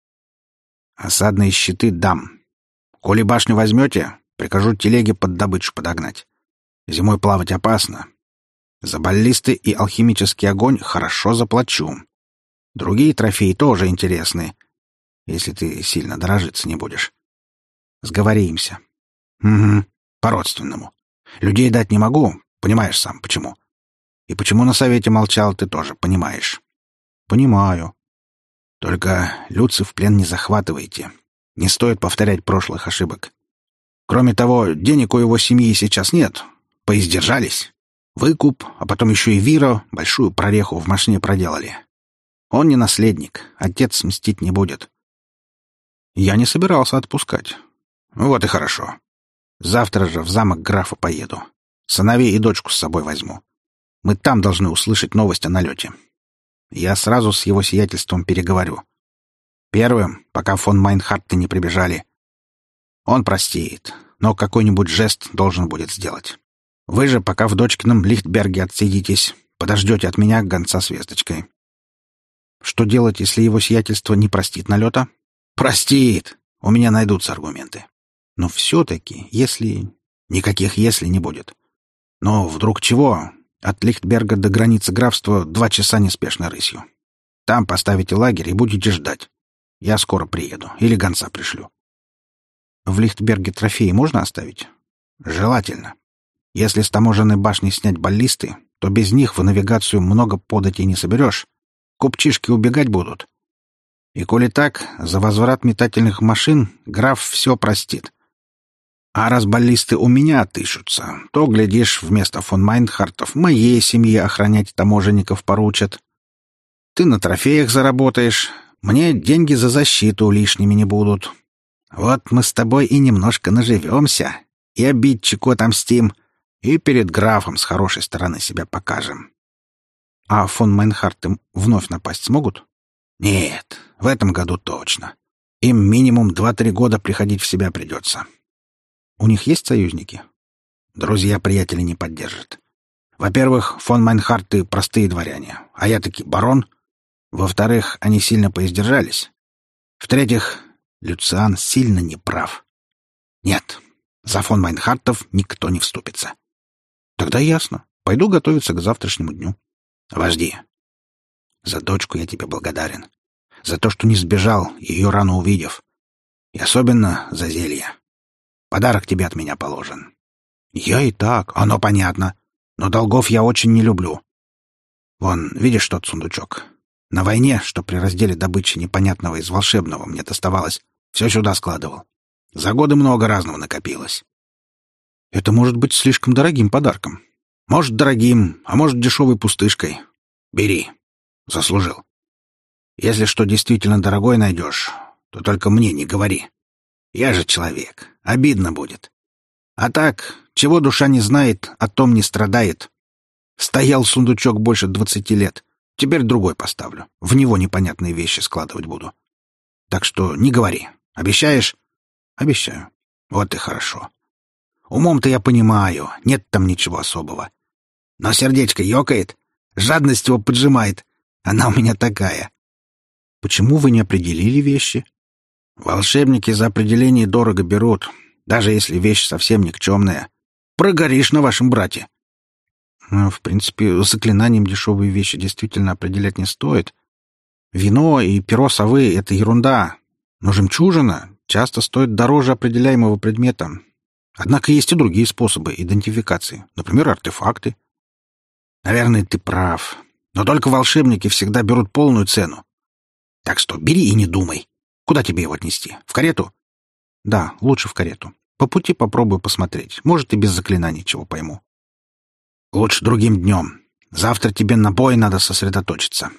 «Осадные щиты дам. Коли башню возьмете, прикажу телеге под добычу подогнать. Зимой плавать опасно. За баллисты и алхимический огонь хорошо заплачу. Другие трофеи тоже интересны, если ты сильно дорожиться не будешь. Сговоримся. Угу. По-родственному. Людей дать не могу, понимаешь сам, почему. И почему на совете молчал, ты тоже понимаешь. Понимаю. Только Люци в плен не захватывайте. Не стоит повторять прошлых ошибок. Кроме того, денег у его семьи сейчас нет. Поиздержались. Выкуп, а потом еще и Виро большую прореху в мошне проделали. Он не наследник, отец мстить не будет. Я не собирался отпускать. Вот и хорошо. Завтра же в замок графа поеду. Сыновей и дочку с собой возьму. Мы там должны услышать новость о налете. Я сразу с его сиятельством переговорю. Первым, пока фон Майнхартты не прибежали. Он простит, но какой-нибудь жест должен будет сделать. Вы же пока в дочкином Лихтберге отсидитесь, подождете от меня гонца с весточкой. Что делать, если его сиятельство не простит налета? Простит! У меня найдутся аргументы. Но все-таки, если... Никаких «если» не будет. Но вдруг чего? От Лихтберга до границы графства 2 часа неспешной рысью. Там поставите лагерь и будете ждать. Я скоро приеду. Или гонца пришлю. В Лихтберге трофеи можно оставить? Желательно. Если с таможенной башни снять баллисты, то без них в навигацию много податей не соберешь. Купчишки убегать будут. И коли так, за возврат метательных машин граф все простит. А раз баллисты у меня отыщутся, то, глядишь, вместо фон Майнхартов моей семье охранять таможенников поручат. Ты на трофеях заработаешь, мне деньги за защиту лишними не будут. Вот мы с тобой и немножко наживемся, и обидчику отомстим, и перед графом с хорошей стороны себя покажем. А фон Майнхарты вновь напасть смогут? Нет, в этом году точно. Им минимум 2-3 года приходить в себя придется. У них есть союзники? Друзья-приятели не поддержат. Во-первых, фон Майнхарты простые дворяне, а я таки барон. Во-вторых, они сильно поиздержались. В-третьих, Люциан сильно неправ. Нет, за фон Майнхартов никто не вступится. Тогда ясно. Пойду готовиться к завтрашнему дню. Вожди, за дочку я тебе благодарен. За то, что не сбежал, ее рано увидев. И особенно за зелье. Подарок тебе от меня положен. Я и так, оно понятно. Но долгов я очень не люблю. Вон, видишь тот сундучок? На войне, что при разделе добычи непонятного из волшебного мне доставалось, все сюда складывал. За годы много разного накопилось. Это может быть слишком дорогим подарком. Может, дорогим, а может, дешевой пустышкой. Бери. Заслужил. Если что действительно дорогое найдешь, то только мне не говори. Я же человек. Обидно будет. А так, чего душа не знает, о том не страдает. Стоял сундучок больше 20 лет. Теперь другой поставлю. В него непонятные вещи складывать буду. Так что не говори. Обещаешь? Обещаю. Вот и хорошо. Умом-то я понимаю, нет там ничего особого. Но сердечко ёкает, жадность его поджимает. Она у меня такая. Почему вы не определили вещи? Волшебники за определение дорого берут, даже если вещь совсем никчемная. Прогоришь на вашем брате. В принципе, заклинанием дешевые вещи действительно определять не стоит. Вино и перо совы — это ерунда, но жемчужина часто стоит дороже определяемого предмета. Однако есть и другие способы идентификации, например, артефакты. Наверное, ты прав, но только волшебники всегда берут полную цену. Так что бери и не думай. Куда тебе его отнести? В карету? Да, лучше в карету. По пути попробую посмотреть. Может, и без заклинаний чего пойму. Лучше другим днем. Завтра тебе на бой надо сосредоточиться.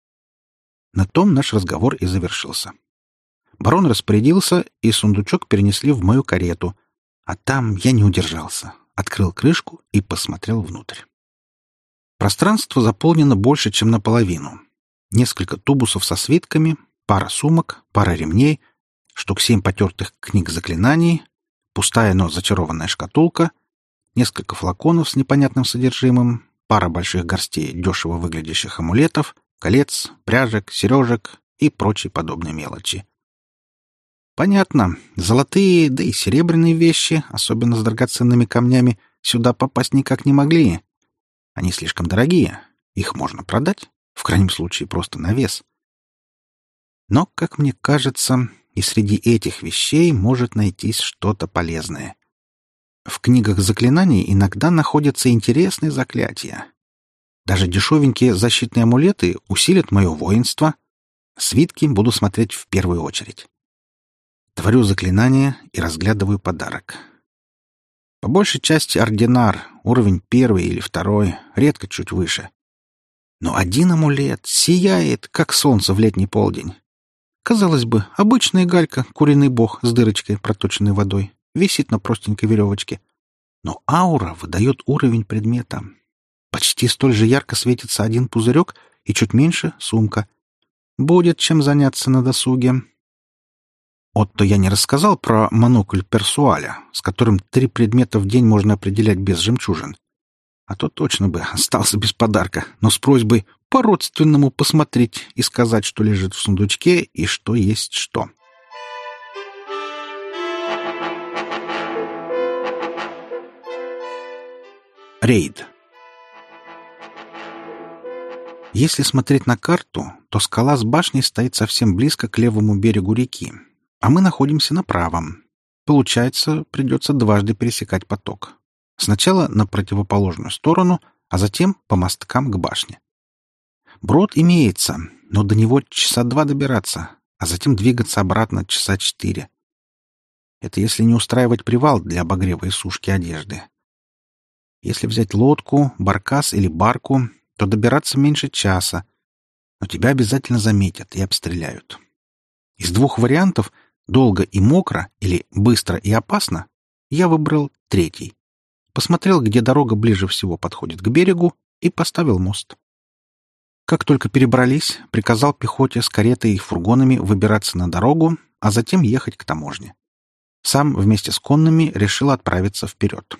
На том наш разговор и завершился. Барон распорядился, и сундучок перенесли в мою карету, а там я не удержался. Открыл крышку и посмотрел внутрь. Пространство заполнено больше, чем наполовину. Несколько тубусов со свитками, пара сумок, пара ремней, штук 7 потертых книг заклинаний, пустая, но зачарованная шкатулка, несколько флаконов с непонятным содержимым, пара больших горстей дешево выглядящих амулетов, колец, пряжек, сережек и прочей подобной мелочи. Понятно, золотые, да и серебряные вещи, особенно с драгоценными камнями, сюда попасть никак не могли. Они слишком дорогие, их можно продать, в крайнем случае просто на вес. Но, как мне кажется, и среди этих вещей может найтись что-то полезное. В книгах заклинаний иногда находятся интересные заклятия. Даже дешевенькие защитные амулеты усилят мое воинство. Свитки буду смотреть в первую очередь. Творю заклинание и разглядываю подарок. По большей части ординар, уровень 1 или 2, редко чуть выше. Но один амулет сияет, как солнце в летний полдень. Казалось бы, обычная галька, куриный бог с дырочкой, проточенной водой, висит на простенькой веревочке. Но аура выдает уровень предмета. Почти столь же ярко светится один пузырек и чуть меньше — сумка. Будет чем заняться на досуге. Отто я не рассказал про монокль Персуаля, с которым 3 предмета в день можно определять без жемчужин. А то точно бы остался без подарка, но с просьбой по-родственному посмотреть и сказать, что лежит в сундучке и что есть что. Рейд. Если смотреть на карту, то скала с башней стоит совсем близко к левому берегу реки, а мы находимся на правом. Получается, придется дважды пересекать поток. Сначала на противоположную сторону, а затем по мосткам к башне. Брод имеется, но до него часа 2 добираться, а затем двигаться обратно часа 4. Это если не устраивать привал для обогрева и сушки одежды. Если взять лодку, баркас или барку, то добираться меньше часа, но тебя обязательно заметят и обстреляют. Из 2 вариантов — долго и мокро или быстро и опасно — я выбрал 3. Посмотрел, где дорога ближе всего подходит к берегу, и поставил мост. Как только перебрались, приказал пехоте с каретой и фургонами выбираться на дорогу, а затем ехать к таможне. Сам вместе с конными решил отправиться вперед.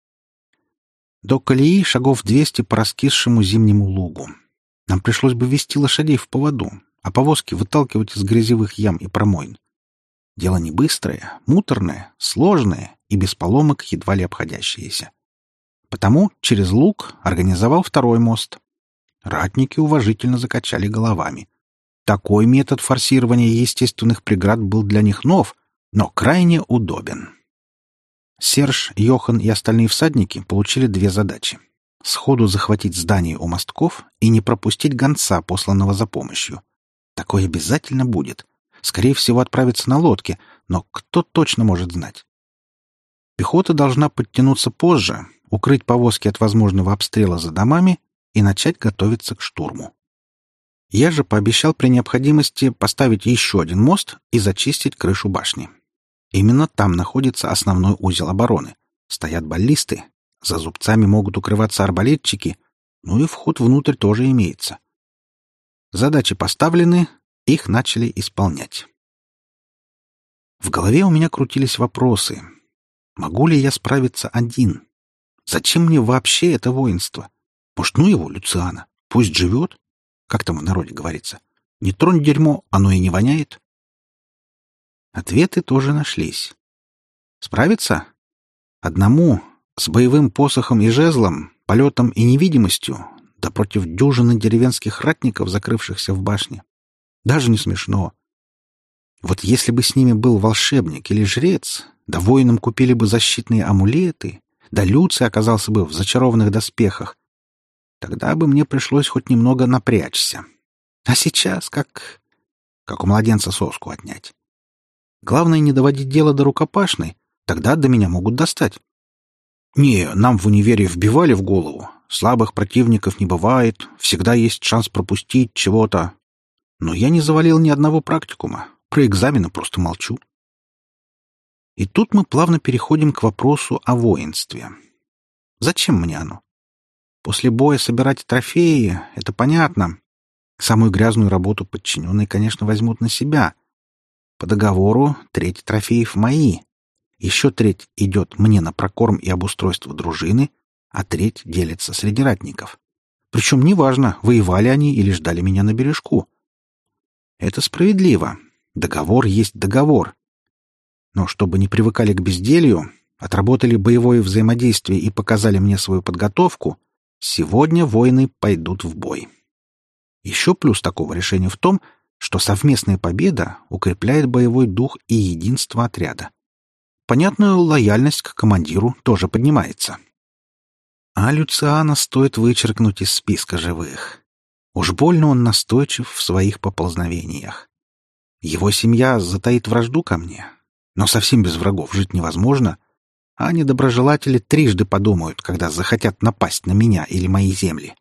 До колеи шагов 200 по раскисшему зимнему лугу. Нам пришлось бы вести лошадей в поводу, а повозки выталкивать из грязевых ям и промоин. Дело не быстрое, муторное, сложное и без поломок едва ли обходящееся. Потому через луг организовал 2 мост. Ратники уважительно закачали головами. Такой метод форсирования естественных преград был для них нов, но крайне удобен. Серж, Йохан и остальные всадники получили 2 задачи: сходу захватить здание у мостков и не пропустить гонца, посланного за помощью. Такое обязательно будет. Скорее всего, отправиться на лодке, но кто точно может знать? Пехота должна подтянуться позже, укрыть повозки от возможного обстрела за домами и начать готовиться к штурму. Я же пообещал при необходимости поставить еще 1 мост и зачистить крышу башни. Именно там находится основной узел обороны. Стоят баллисты, за зубцами могут укрываться арбалетчики, ну и вход внутрь тоже имеется. Задачи поставлены, их начали исполнять. В голове у меня крутились вопросы. Могу ли я справиться один? Зачем мне вообще это воинство? Может, ну его, Люциана, пусть живет? Как там в народе говорится? Не тронь дерьмо, оно и не воняет. Ответы тоже нашлись. Справиться? Одному, с боевым посохом и жезлом, полетом и невидимостью, да против дюжины деревенских ратников, закрывшихся в башне. Даже не смешно. Вот если бы с ними был волшебник или жрец, да воинам купили бы защитные амулеты, да Люций оказался бы в зачарованных доспехах, тогда бы мне пришлось хоть немного напрячься. А сейчас как у младенца соску отнять. Главное не доводить дело до рукопашной, тогда до меня могут достать. Не, нам в универе вбивали в голову. Слабых противников не бывает, всегда есть шанс пропустить чего-то. Но я не завалил ни одного практикума. Про экзамены просто молчу. И тут мы плавно переходим к вопросу о воинстве. Зачем мне оно? После боя собирать трофеи — это понятно. Самую грязную работу подчиненные, конечно, возьмут на себя. По договору 1/3 трофеев мои. Еще 1/3 идет мне на прокорм и обустройство дружины, а 1/3 делится среди ратников. Причем неважно, воевали они или ждали меня на бережку. Это справедливо. Договор есть договор. Но чтобы не привыкали к безделью, отработали боевое взаимодействие и показали мне свою подготовку, сегодня воины пойдут в бой. Еще плюс такого решения в том, что совместная победа укрепляет боевой дух и единство отряда. Понятно, лояльность к командиру тоже поднимается. А Люциана стоит вычеркнуть из списка живых. Уж больно он настойчив в своих поползновениях. Его семья затаит вражду ко мне, но совсем без врагов жить невозможно, а недоброжелатели трижды подумают, когда захотят напасть на меня или мои земли.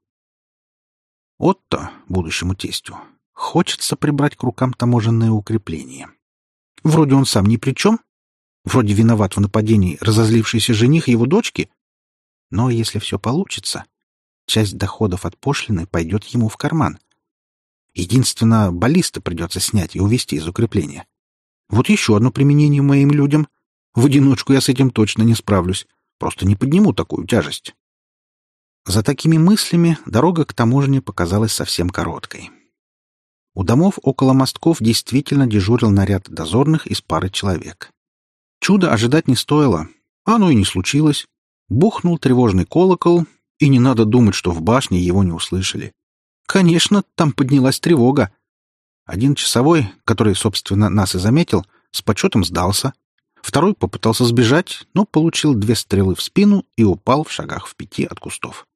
Отто, будущему тестю, хочется прибрать к рукам таможенное укрепление. Вроде он сам ни при чем, вроде виноват в нападении разозлившийся жених его дочки, но если все получится, часть доходов от пошлины пойдет ему в карман. Единственно, баллисты придется снять и увезти из укрепления. Вот еще одно применение моим людям. В одиночку я с этим точно не справлюсь. Просто не подниму такую тяжесть. За такими мыслями дорога к таможне показалась совсем короткой. У домов около мостков действительно дежурил наряд дозорных из пары человек. Чуда ожидать не стоило, а оно и не случилось. Бухнул тревожный колокол, и не надо думать, что в башне его не услышали. Конечно, там поднялась тревога. Один часовой, который, собственно, нас и заметил, с почетом сдался. Второй попытался сбежать, но получил 2 стрелы в спину и упал в шагах в 5 от кустов.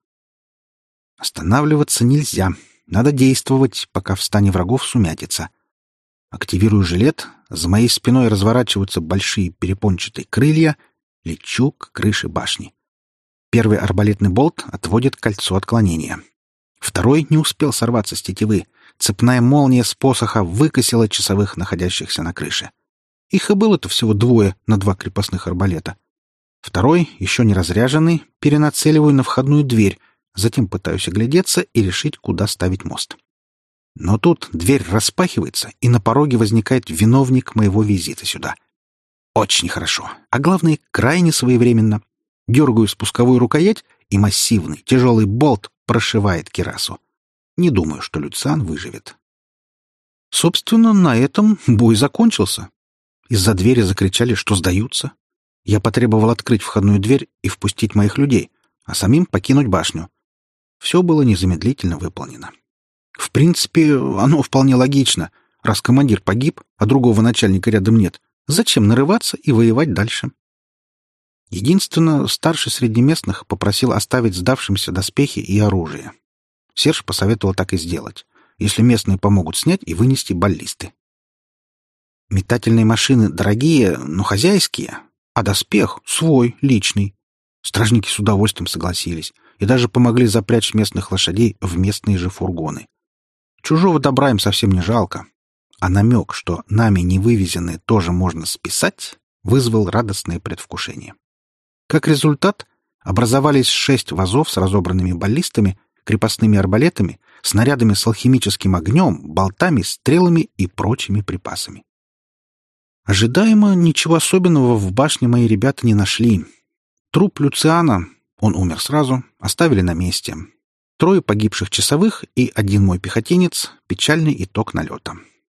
Останавливаться нельзя. Надо действовать, пока в стане врагов сумятится. Активирую жилет, за моей спиной разворачиваются большие перепончатые крылья, лечу к крыше башни. Первый арбалетный болт отводит кольцо отклонения. Второй не успел сорваться с тетивы. Цепная молния с посоха выкосила часовых, находящихся на крыше. Их и было-то всего 2 на 2 крепостных арбалета. Второй, еще не разряженный, перенацеливаю на входную дверь, затем пытаюсь оглядеться и решить, куда ставить мост. Но тут дверь распахивается, и на пороге возникает виновник моего визита сюда. Очень хорошо, а главное, крайне своевременно. Дергаю спусковую рукоять, и массивный, тяжелый болт прошивает кирасу. Не думаю, что Люциан выживет. Собственно, на этом бой закончился. Из-за двери закричали, что сдаются. Я потребовал открыть входную дверь и впустить моих людей, а самим покинуть башню. Все было незамедлительно выполнено. В принципе, оно вполне логично. Раз командир погиб, а другого начальника рядом нет, зачем нарываться и воевать дальше? Единственно, старший среди местных попросил оставить сдавшимся доспехи и оружие. Серж посоветовал так и сделать, если местные помогут снять и вынести баллисты. Метательные машины дорогие, но хозяйские, а доспех свой, личный. Стражники с удовольствием согласились и даже помогли запрячь местных лошадей в местные же фургоны. Чужого добра им совсем не жалко, а намек, что нами не вывезенные тоже можно списать, вызвал радостное предвкушение. Как результат, образовались 6 вазов с разобранными баллистами, крепостными арбалетами, снарядами с алхимическим огнем, болтами, стрелами и прочими припасами. Ожидаемо ничего особенного в башне мои ребята не нашли. Труп Люциана, он умер сразу, оставили на месте. 3 погибших часовых и 1 мой пехотинец — печальный итог налета.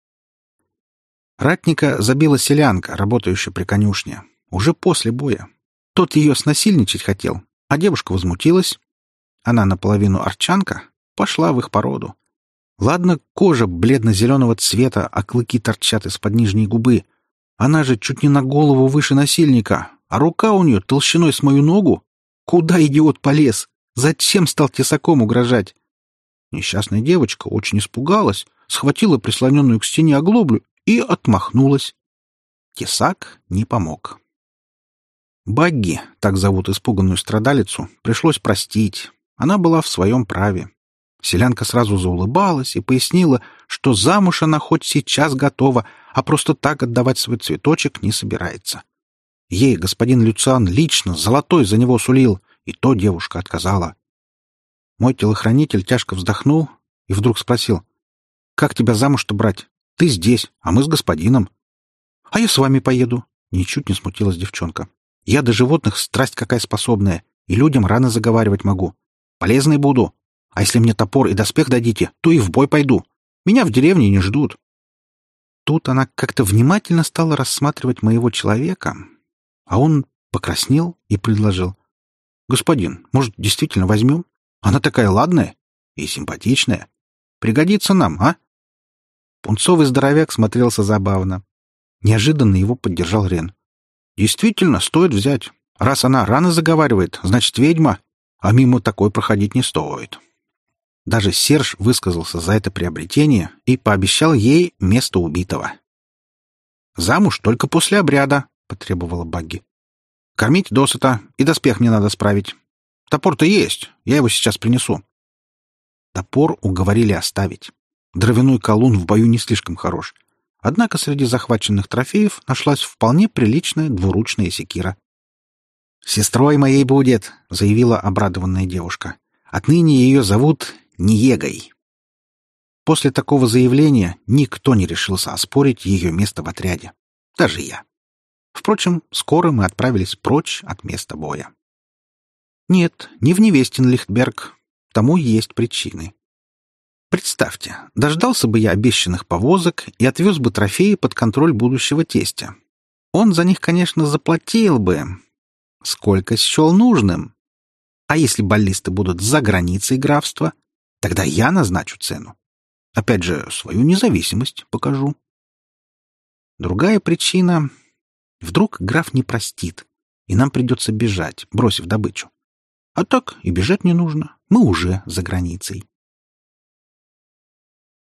Ратника забила селянка, работающая при конюшне, уже после боя. Тот ее снасильничать хотел, а девушка возмутилась. Она наполовину арчанка, пошла в их породу. Ладно, кожа бледно-зеленого цвета, а клыки торчат из-под нижней губы. Она же чуть не на голову выше насильника, а рука у нее толщиной с мою ногу. Куда идиот полез? Зачем стал тесаком угрожать? Несчастная девочка очень испугалась, схватила прислоненную к стене оглоблю и отмахнулась. Тесак не помог. Багги, так зовут испуганную страдалицу, пришлось простить. Она была в своем праве. Селянка сразу заулыбалась и пояснила, что замуж она хоть сейчас готова, а просто так отдавать свой цветочек не собирается. Ей господин Люциан лично золотой за него сулил, и то девушка отказала. Мой телохранитель тяжко вздохнул и вдруг спросил: «Как тебя замуж-то брать? Ты здесь, а мы с господином». «А я с вами поеду», — ничуть не смутилась девчонка. «Я до животных страсть какая способная, и людям рано заговаривать могу. Полезной буду. А если мне топор и доспех дадите, то и в бой пойду. Меня в деревне не ждут». Тут она как-то внимательно стала рассматривать моего человека, а он покраснел и предложил: «Господин, может, действительно возьмем? Она такая ладная и симпатичная. Пригодится нам, а?» Пунцовый здоровяк смотрелся забавно. Неожиданно его поддержал Рен. «Действительно, стоит взять. Раз она рано заговаривает, значит, ведьма, а мимо такой проходить не стоит». Даже Серж высказался за это приобретение и пообещал ей место убитого. «Замуж только после обряда», — потребовала Багги. «Кормить досыта, и доспех мне надо справить. Топор-то есть, я его сейчас принесу». Топор уговорили оставить. Дровяной колун в бою не слишком хорош. Однако среди захваченных трофеев нашлась вполне приличная двуручная секира. «Сестрой моей будет», — заявила обрадованная девушка. «Отныне ее зовут Ниегой». После такого заявления никто не решился оспорить ее место в отряде. Даже я. Впрочем, скоро мы отправились прочь от места боя. Нет, не в невестин Лихтберг. Тому есть причины. Представьте, дождался бы я обещанных повозок и отвез бы трофеи под контроль будущего тестя. Он за них, конечно, заплатил бы. Сколько счел нужным. А если баллисты будут за границей графства, тогда я назначу цену. Опять же, свою независимость покажу. Другая причина. Вдруг граф не простит, и нам придется бежать, бросив добычу. А так и бежать не нужно. Мы уже за границей.